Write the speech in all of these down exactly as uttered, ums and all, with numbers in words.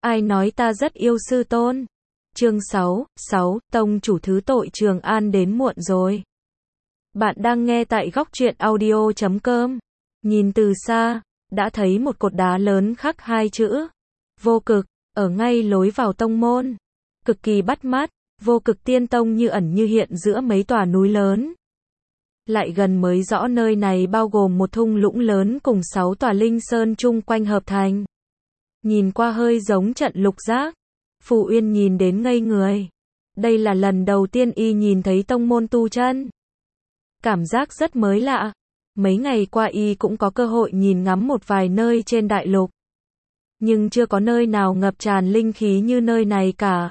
Ai nói ta rất yêu sư tôn? Chương sáu, sáu, tông chủ thứ tội Trường An đến muộn rồi. Bạn đang nghe tại góc truyện audio chấm com. Nhìn từ xa, đã thấy một cột đá lớn khắc hai chữ Vô Cực, ở ngay lối vào tông môn. Cực kỳ bắt mắt, Vô Cực Tiên Tông như ẩn như hiện giữa mấy tòa núi lớn. Lại gần mới rõ nơi này bao gồm một thung lũng lớn cùng sáu tòa linh sơn chung quanh hợp thành. Nhìn qua hơi giống trận lục giác. Phù Uyên nhìn đến ngây người. Đây là lần đầu tiên y nhìn thấy tông môn tu chân. Cảm giác rất mới lạ. Mấy ngày qua y cũng có cơ hội nhìn ngắm một vài nơi trên đại lục. Nhưng chưa có nơi nào ngập tràn linh khí như nơi này cả.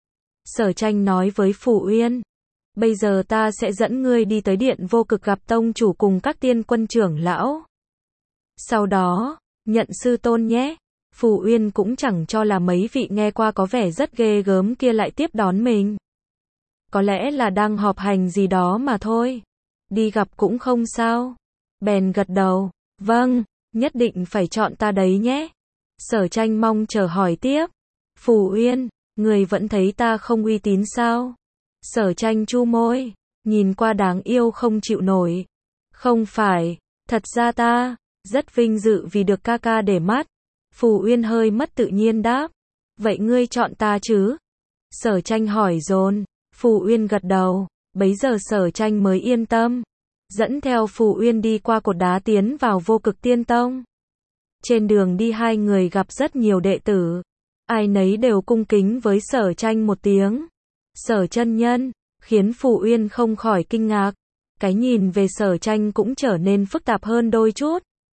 Sở Tranh nói với Phù Uyên. Bây giờ ta sẽ dẫn ngươi đi tới điện Vô Cực gặp tông chủ cùng các tiên quân trưởng lão. Sau đó, nhận sư tôn nhé. Phù Uyên cũng chẳng cho là mấy vị nghe qua có vẻ rất ghê gớm kia lại tiếp đón mình. Có lẽ là đang họp hành gì đó mà thôi. Đi gặp cũng không sao. Bèn gật đầu. Vâng, nhất định phải chọn ta đấy nhé. Sở Tranh mong chờ hỏi tiếp. Phù Uyên, người vẫn thấy ta không uy tín sao? Sở Tranh chu môi, nhìn qua đáng yêu không chịu nổi. Không phải, thật ra ta rất vinh dự vì được ca ca để mắt. Phù Uyên hơi mất tự nhiên đáp. Vậy ngươi chọn ta chứ? Sở Tranh hỏi dồn. Phù Uyên gật đầu. Bấy giờ Sở Tranh mới yên tâm. Dẫn theo Phù Uyên đi qua cột đá tiến vào Vô Cực Tiên Tông. Trên đường đi hai người gặp rất nhiều đệ tử. Ai nấy đều cung kính với Sở Tranh một tiếng. Sở chân nhân, khiến Phù Uyên không khỏi kinh ngạc. Cái nhìn về Sở Tranh cũng trở nên phức tạp hơn đôi chút.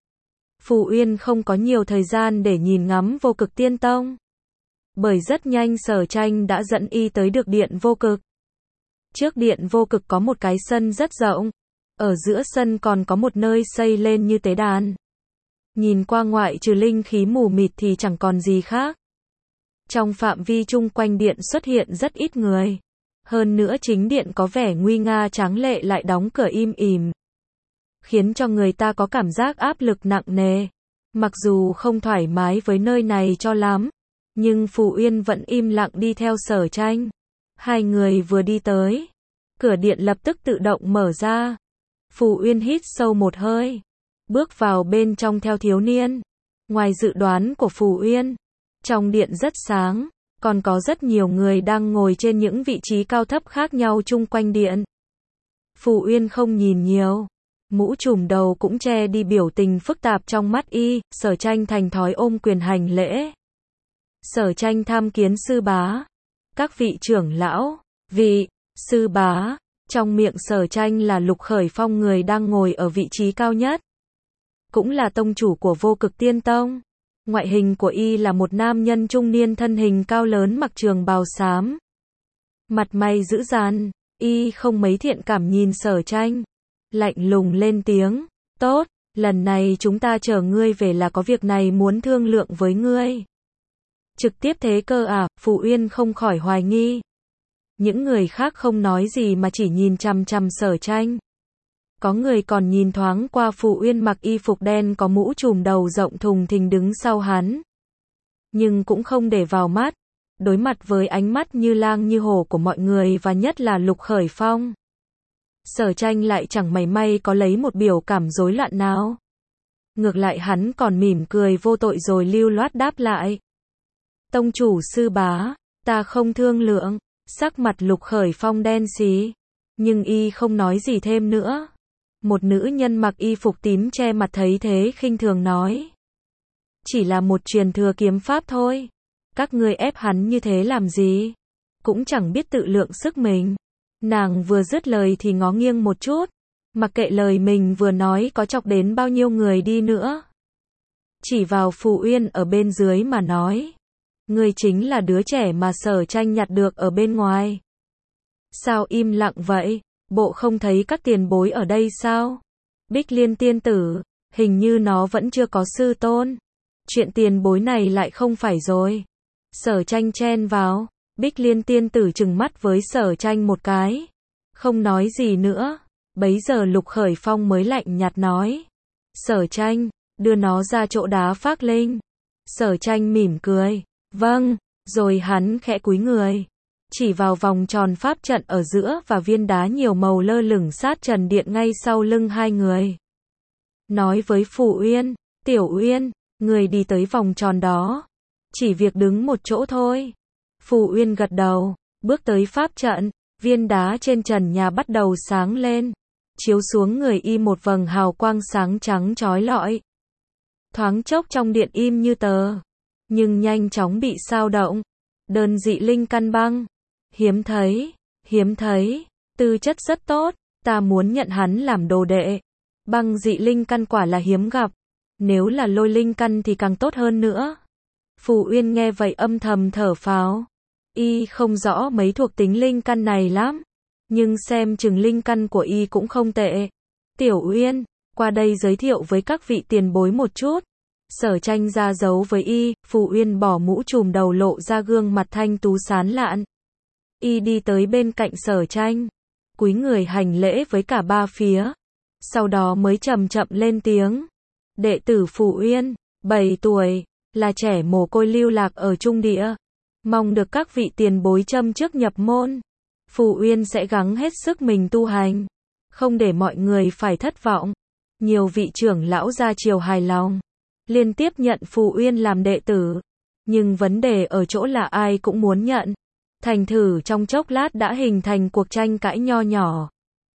Phù Uyên không có nhiều thời gian để nhìn ngắm Vô Cực Tiên Tông. Bởi rất nhanh Sở Tranh đã dẫn y tới được điện Vô Cực. Trước điện Vô Cực có một cái sân rất rộng. Ở giữa sân còn có một nơi xây lên như tế đàn. Nhìn qua ngoại trừ linh khí mù mịt thì chẳng còn gì khác. Trong phạm vi chung quanh điện xuất hiện rất ít người. Hơn nữa chính điện có vẻ nguy nga tráng lệ lại đóng cửa im ỉm. Khiến cho người ta có cảm giác áp lực nặng nề. Mặc dù không thoải mái với nơi này cho lắm. Nhưng Phù Uyên vẫn im lặng đi theo Sở Tranh. Hai người vừa đi tới. Cửa điện lập tức tự động mở ra. Phù Uyên hít sâu một hơi. Bước vào bên trong theo thiếu niên. Ngoài dự đoán của Phù Uyên. Trong điện rất sáng. Còn có rất nhiều người đang ngồi trên những vị trí cao thấp khác nhau chung quanh điện. Phù Uyên không nhìn nhiều. Mũ trùm đầu cũng che đi biểu tình phức tạp trong mắt y. Sở Tranh thành thói ôm quyền hành lễ. Sở Tranh tham kiến sư bá. Các vị trưởng lão, vị, sư bá. Trong miệng Sở Tranh là Lục Khởi Phong, người đang ngồi ở vị trí cao nhất. Cũng là tông chủ của Vô Cực Tiên Tông. Ngoại hình của y là một nam nhân trung niên thân hình cao lớn mặc trường bào xám. Mặt mày dữ dằn, y không mấy thiện cảm nhìn Sở Tranh. Lạnh lùng lên tiếng. Tốt, lần này chúng ta chờ ngươi về là có việc này muốn thương lượng với ngươi. Trực tiếp thế cơ à? Phù Uyên không khỏi hoài nghi. Những người khác không nói gì mà chỉ nhìn chằm chằm Sở Tranh. Có người còn nhìn thoáng qua Phù Uyên mặc y phục đen có mũ trùm đầu rộng thùng thình đứng sau hắn. Nhưng cũng không để vào mắt. Đối mặt với ánh mắt như lang như hổ của mọi người và nhất là Lục Khởi Phong. Sở Tranh lại chẳng mảy may có lấy một biểu cảm rối loạn nào. Ngược lại hắn còn mỉm cười vô tội rồi lưu loát đáp lại. Tông chủ sư bá, ta không thương lượng. Sắc mặt Lục Khởi Phong đen xí. Nhưng y không nói gì thêm nữa. Một nữ nhân mặc y phục tím che mặt thấy thế khinh thường nói. Chỉ là một truyền thừa kiếm pháp thôi. Các ngươi ép hắn như thế làm gì? Cũng chẳng biết tự lượng sức mình. Nàng vừa dứt lời thì ngó nghiêng một chút. Mặc kệ lời mình vừa nói có chọc đến bao nhiêu người đi nữa. Chỉ vào Phù Uyên ở bên dưới mà nói. Ngươi chính là đứa trẻ mà Sở Tranh nhặt được ở bên ngoài. Sao im lặng vậy? Bộ không thấy các tiền bối ở đây sao? Bích Liên tiên tử, hình như nó vẫn chưa có sư tôn. Chuyện tiền bối này lại không phải rồi. Sở Tranh chen vào. Bích Liên tiên tử trừng mắt với Sở Tranh một cái. Không nói gì nữa. Bấy giờ Lục Khởi Phong mới lạnh nhạt nói. Sở Tranh, đưa nó ra chỗ đá phác linh. Sở Tranh mỉm cười. Vâng, rồi hắn khẽ cúi người, chỉ vào vòng tròn pháp trận ở giữa và viên đá nhiều màu lơ lửng sát trần điện ngay sau lưng hai người. Nói với Phù Uyên, Tiểu Uyên, người đi tới vòng tròn đó. Chỉ việc đứng một chỗ thôi. Phù Uyên gật đầu, bước tới pháp trận, viên đá trên trần nhà bắt đầu sáng lên, chiếu xuống người y một vầng hào quang sáng trắng chói lọi. Thoáng chốc trong điện im như tờ, nhưng nhanh chóng bị xao động. Đơn dị linh căn băng, hiếm thấy, hiếm thấy, tư chất rất tốt, ta muốn nhận hắn làm đồ đệ. Băng dị linh căn quả là hiếm gặp, nếu là lôi linh căn thì càng tốt hơn nữa. Phù Uyên nghe vậy âm thầm thở phào, y không rõ mấy thuộc tính linh căn này lắm, nhưng xem chừng linh căn của y cũng không tệ. Tiểu Uyên, qua đây giới thiệu với các vị tiền bối một chút. Sở Tranh ra dấu với y, Phù Uyên bỏ mũ trùm đầu lộ ra gương mặt thanh tú sán lạn. Y đi tới bên cạnh Sở Tranh, cúi người hành lễ với cả ba phía, sau đó mới chậm chậm lên tiếng. Đệ tử Phù Uyên, bảy tuổi, là trẻ mồ côi lưu lạc ở Trung Địa, mong được các vị tiền bối châm trước nhập môn. Phù Uyên sẽ gắng hết sức mình tu hành, không để mọi người phải thất vọng. Nhiều vị trưởng lão gia triều hài lòng, liên tiếp nhận Phù Uyên làm đệ tử, nhưng vấn đề ở chỗ là ai cũng muốn nhận. Thành thử trong chốc lát đã hình thành cuộc tranh cãi nho nhỏ.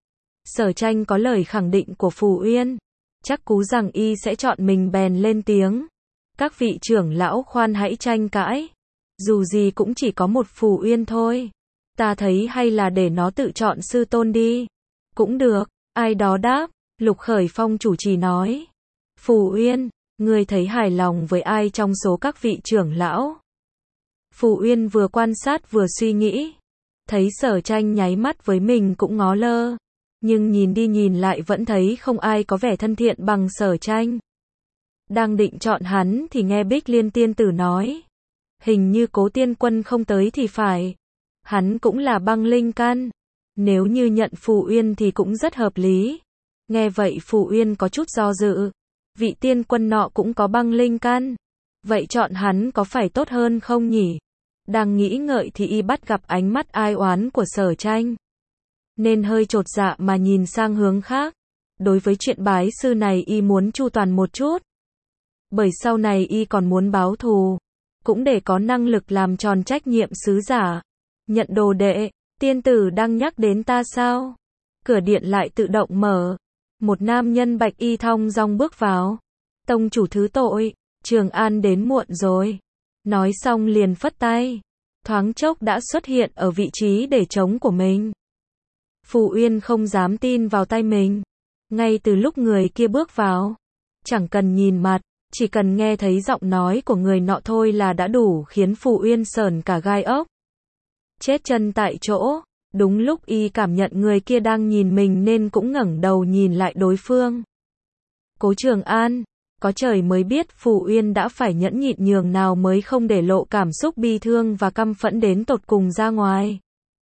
Sở Tranh có lời khẳng định của Phù Uyên, chắc cú rằng y sẽ chọn mình bèn lên tiếng. Các vị trưởng lão khoan hãy tranh cãi, dù gì cũng chỉ có một Phù Uyên thôi. Ta thấy hay là để nó tự chọn sư tôn đi. Cũng được, ai đó đáp. Lục Khởi Phong chủ trì nói. Phù Uyên, ngươi thấy hài lòng với ai trong số các vị trưởng lão? Phù Uyên vừa quan sát vừa suy nghĩ, thấy Sở Tranh nháy mắt với mình cũng ngó lơ, nhưng nhìn đi nhìn lại vẫn thấy không ai có vẻ thân thiện bằng Sở Tranh. Đang định chọn hắn thì nghe Bích Liên tiên tử nói, hình như Cố Tiên Quân không tới thì phải. Hắn cũng là băng linh căn, nếu như nhận Phù Uyên thì cũng rất hợp lý. Nghe vậy Phù Uyên có chút do dự, vị tiên quân nọ cũng có băng linh căn, vậy chọn hắn có phải tốt hơn không nhỉ? Đang nghĩ ngợi thì y bắt gặp ánh mắt ai oán của Sở Tranh, nên hơi chột dạ mà nhìn sang hướng khác. Đối với chuyện bái sư này y muốn chu toàn một chút, bởi sau này y còn muốn báo thù, cũng để có năng lực làm tròn trách nhiệm sứ giả. Nhận đồ đệ, tiên tử đang nhắc đến ta sao? Cửa điện lại tự động mở, một nam nhân bạch y thong dong bước vào. Tông chủ thứ tội, Trường An đến muộn rồi. Nói xong liền phất tay, thoáng chốc đã xuất hiện ở vị trí để trống của mình. Phù Uyên không dám tin vào tay mình. Ngay từ lúc người kia bước vào, chẳng cần nhìn mặt, chỉ cần nghe thấy giọng nói của người nọ thôi là đã đủ khiến Phù Uyên sởn cả gai ốc. Chết chân tại chỗ, đúng lúc y cảm nhận người kia đang nhìn mình nên cũng ngẩng đầu nhìn lại đối phương. Cố Trường An, có trời mới biết Phù Uyên đã phải nhẫn nhịn nhường nào mới không để lộ cảm xúc bi thương và căm phẫn đến tột cùng ra ngoài.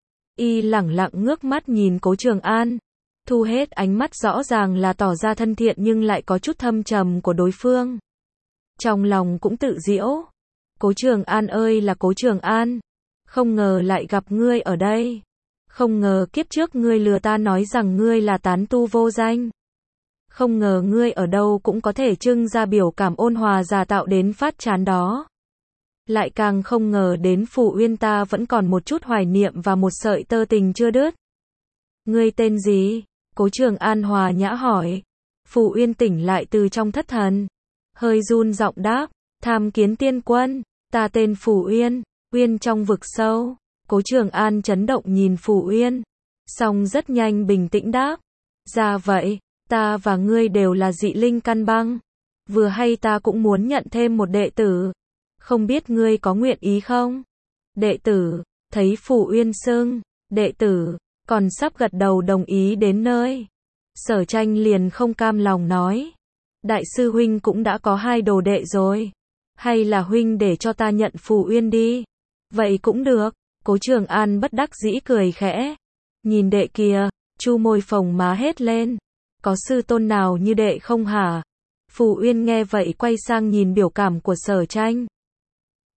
Y lẳng lặng ngước mắt nhìn Cố Trường An, thu hết ánh mắt rõ ràng là tỏ ra thân thiện nhưng lại có chút thâm trầm của đối phương. Trong lòng cũng tự giễu, Cố Trường An ơi là Cố Trường An, không ngờ lại gặp ngươi ở đây. Không ngờ kiếp trước ngươi lừa ta nói rằng ngươi là tán tu vô danh. Không ngờ ngươi ở đâu cũng có thể trưng ra biểu cảm ôn hòa giả tạo đến phát chán đó. Lại càng không ngờ đến Phù Uyên ta vẫn còn một chút hoài niệm và một sợi tơ tình chưa đứt. Ngươi tên gì? Cố Trường An hòa nhã hỏi. Phù Uyên tỉnh lại từ trong thất thần, hơi run giọng đáp, tham kiến tiên quân, ta tên Phù Uyên, Uyên trong vực sâu. Cố Trường An chấn động nhìn Phù Uyên, xong rất nhanh bình tĩnh đáp, ra vậy, ta và ngươi đều là dị linh căn băng, vừa hay ta cũng muốn nhận thêm một đệ tử, không biết ngươi có nguyện ý không? Đệ tử, thấy Phù Uyên xưng, đệ tử, còn sắp gật đầu đồng ý đến nơi. Sở Tranh liền không cam lòng nói, đại sư huynh cũng đã có hai đồ đệ rồi, hay là huynh để cho ta nhận Phù Uyên đi? Vậy cũng được. Cố Trường An bất đắc dĩ cười khẽ, nhìn đệ kia, chu môi phồng má hết lên, có sư tôn nào như đệ không hả? Phù Uyên nghe vậy quay sang nhìn biểu cảm của Sở Tranh,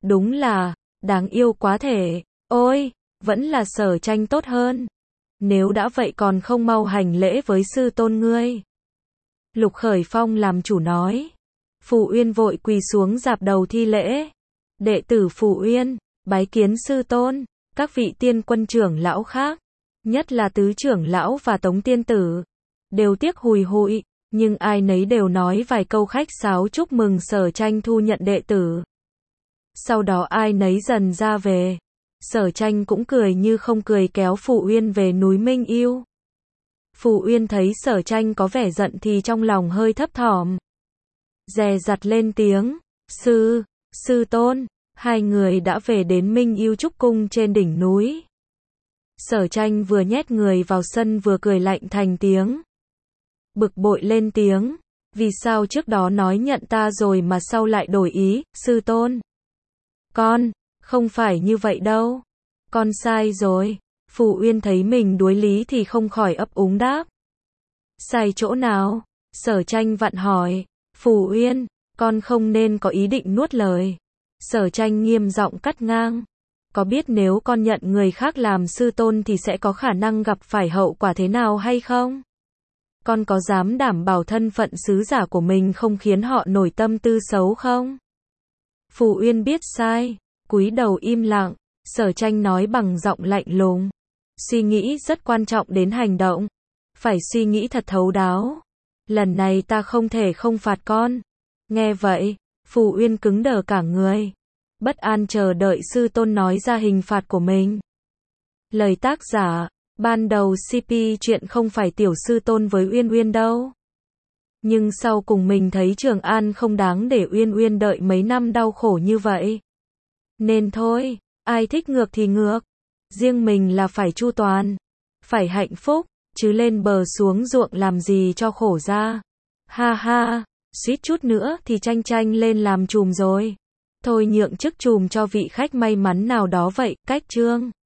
Đúng là, đáng yêu quá thể. Ôi, vẫn là Sở Tranh tốt hơn. Nếu đã vậy còn không mau hành lễ với sư tôn ngươi. Lục Khởi Phong làm chủ nói. Phù Uyên vội quỳ xuống dạp đầu thi lễ. Đệ tử Phù Uyên, bái kiến sư tôn, các vị tiên quân trưởng lão khác, nhất là tứ trưởng lão và Tống tiên tử, đều tiếc hùi hụi, nhưng ai nấy đều nói vài câu khách sáo chúc mừng Sở Tranh thu nhận đệ tử. Sau đó ai nấy dần ra về. Sở Tranh cũng cười như không cười kéo Phù Uyên về núi Minh Yêu. Phù Uyên thấy Sở Tranh có vẻ giận thì trong lòng hơi thấp thỏm. Dè dặt lên tiếng, sư, sư tôn, hai người đã về đến Minh Yêu Trúc Cung trên đỉnh núi. Sở Tranh vừa nhét người vào sân vừa cười lạnh thành tiếng. Bực bội lên tiếng, vì sao trước đó nói nhận ta rồi mà sau lại đổi ý, sư tôn? Con, không phải như vậy đâu. Con sai rồi. Phù Uyên thấy mình đuối lý thì không khỏi ấp úng đáp. Sai chỗ nào? Sở Tranh vặn hỏi. Phù Uyên, con không nên có ý định nuốt lời. Sở Tranh nghiêm giọng cắt ngang. Có biết nếu con nhận người khác làm sư tôn thì sẽ có khả năng gặp phải hậu quả thế nào hay không? Con có dám đảm bảo thân phận sứ giả của mình không khiến họ nổi tâm tư xấu không? Phù Uyên biết sai, cúi đầu im lặng. Sở Tranh nói bằng giọng lạnh lùng. Suy nghĩ rất quan trọng đến hành động. Phải suy nghĩ thật thấu đáo. Lần này ta không thể không phạt con. Nghe vậy, Phù Uyên cứng đờ cả người. Bất an chờ đợi sư tôn nói ra hình phạt của mình. Lời tác giả, ban đầu xê pê chuyện không phải tiểu sư tôn với Uyên Uyên đâu. Nhưng sau cùng mình thấy Trường An không đáng để Uyên Uyên đợi mấy năm đau khổ như vậy. Nên thôi, ai thích ngược thì ngược. Riêng mình là phải chu toàn. Phải hạnh phúc, chứ lên bờ xuống ruộng làm gì cho khổ ra. Ha ha, suýt chút nữa thì Tranh Tranh lên làm trùm rồi. Thôi nhượng chức trùm cho vị khách may mắn nào đó vậy, cách chương.